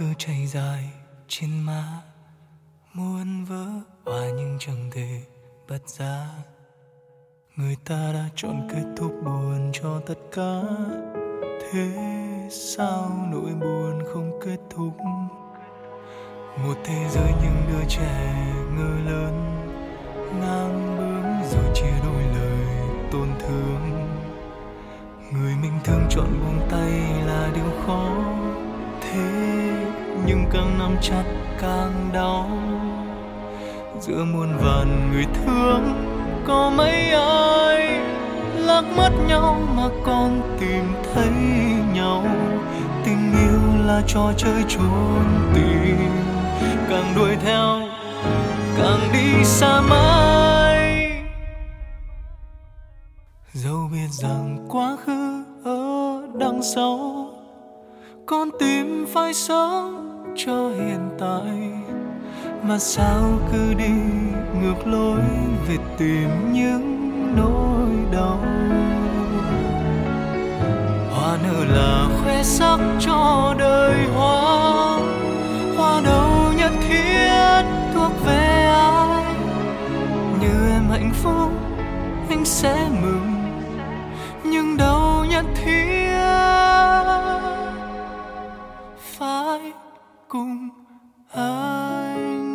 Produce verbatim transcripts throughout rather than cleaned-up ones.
cứ chảy dài trên má, muốn vỡ hòa nhưng chẳng thể bật ra. Người ta đã chọn kết thúc buồn cho tất cả, thế sao nỗi buồn không kết thúc? Một thế giới những đứa trẻ ngơ lớn, ngang bướng rồi chia đôi lời tổn thương. Người mình thương chọn buông tay là điều khó, thế nhưng càng nắm chặt càng đau. Giữa muôn vàn người thương có mấy ai lạc mất nhau mà còn tìm thấy nhau. Tình yêu là trò chơi trốn tìm, càng đuổi theo càng đi xa mãi. Dẫu biết rằng quá khứ ở đằng sau, con tim phải sống cho hiện tại. Mà sao cứ đi ngược lối về tìm những nỗi đau. Hoa nở là khoe sắc cho đời hoa, hoa đâu nhất thiết thuộc về ai. Như em hạnh phúc anh sẽ mừng, nhưng đâu nhất thiết phải cùng anh.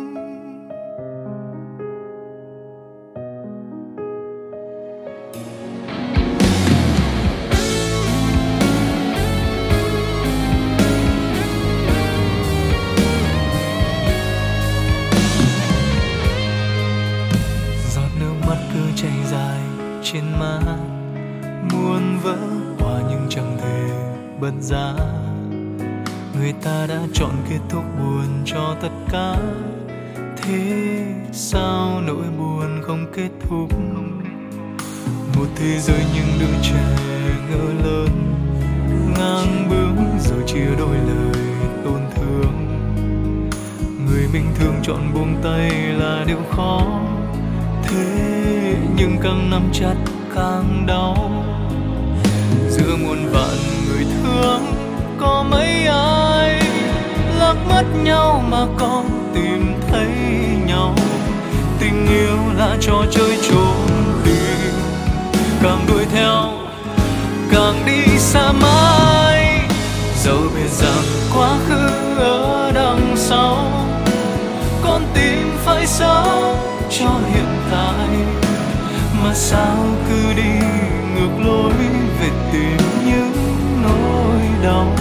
Giọt nước mắt cứ chảy dài trên má, muốn vỡ hòa nhưng chẳng thể bật ra. Người ta đã chọn kết thúc buồn cho tất cả, thế sao nỗi buồn không kết thúc? Một thế giới những đứa trẻ ngỡ lớn, ngang bướng rồi chia đôi lời tổn thương. Người mình thương chọn buông tay là điều khó, thế nhưng càng nắm chặt càng đau. Giữa muôn vạn người thương có mấy ai lạc mất nhau mà còn tìm thấy nhau. Tình yêu là trò chơi trốn tìm, càng đuổi theo càng đi xa mãi. Dẫu biết rằng quá khứ ở đằng sau, con tim phải sống cho hiện tại. Mà sao cứ đi ngược lối về tìm những nỗi đau.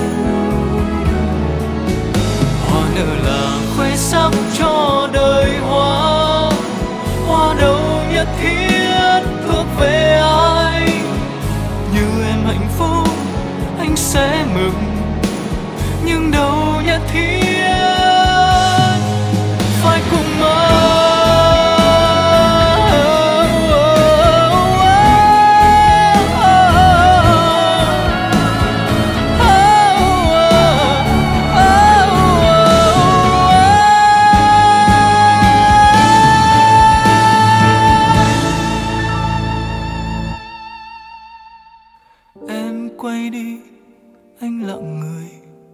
Hoa nở là khoe sắc cho đời hoa, hoa đâu nhất thiết thuộc về ai. Như em hạnh phúc anh sẽ mừng, nhưng đâu nhất thiết phải cùng ai. Em quay đi anh lặng người,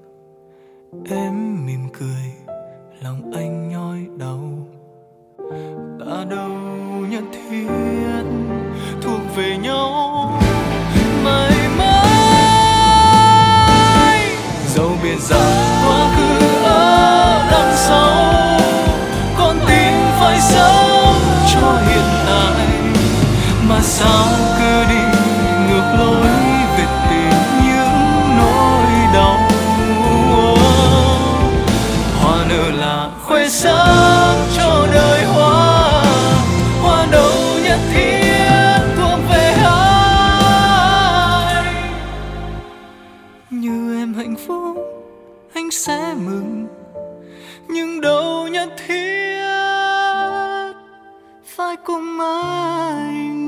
em mỉm cười lòng anh nhói đau. Ta đâu nhất thiết thuộc về nhau mãi mãi. Dẫu biết rằng quá khứ ở đằng sau, con tim phải sống cho hiện tại. Mà sao cứ đi ngược lối về tìm những nỗi đau. Hoa nở là khoe sắc cho đời hoa, hoa đâu nhất thiết thuộc về ai. Như em hạnh phúc anh sẽ mừng, nhưng đâu nhất thiết phải cùng anh.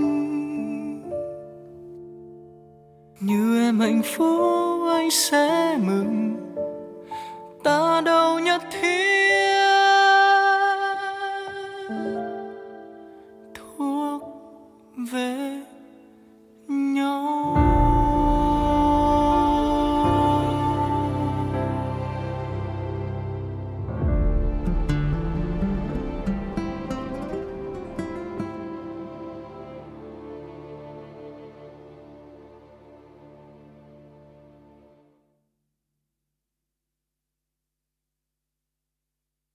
Như em hạnh phúc anh sẽ mừng, ta đâu nhất thiết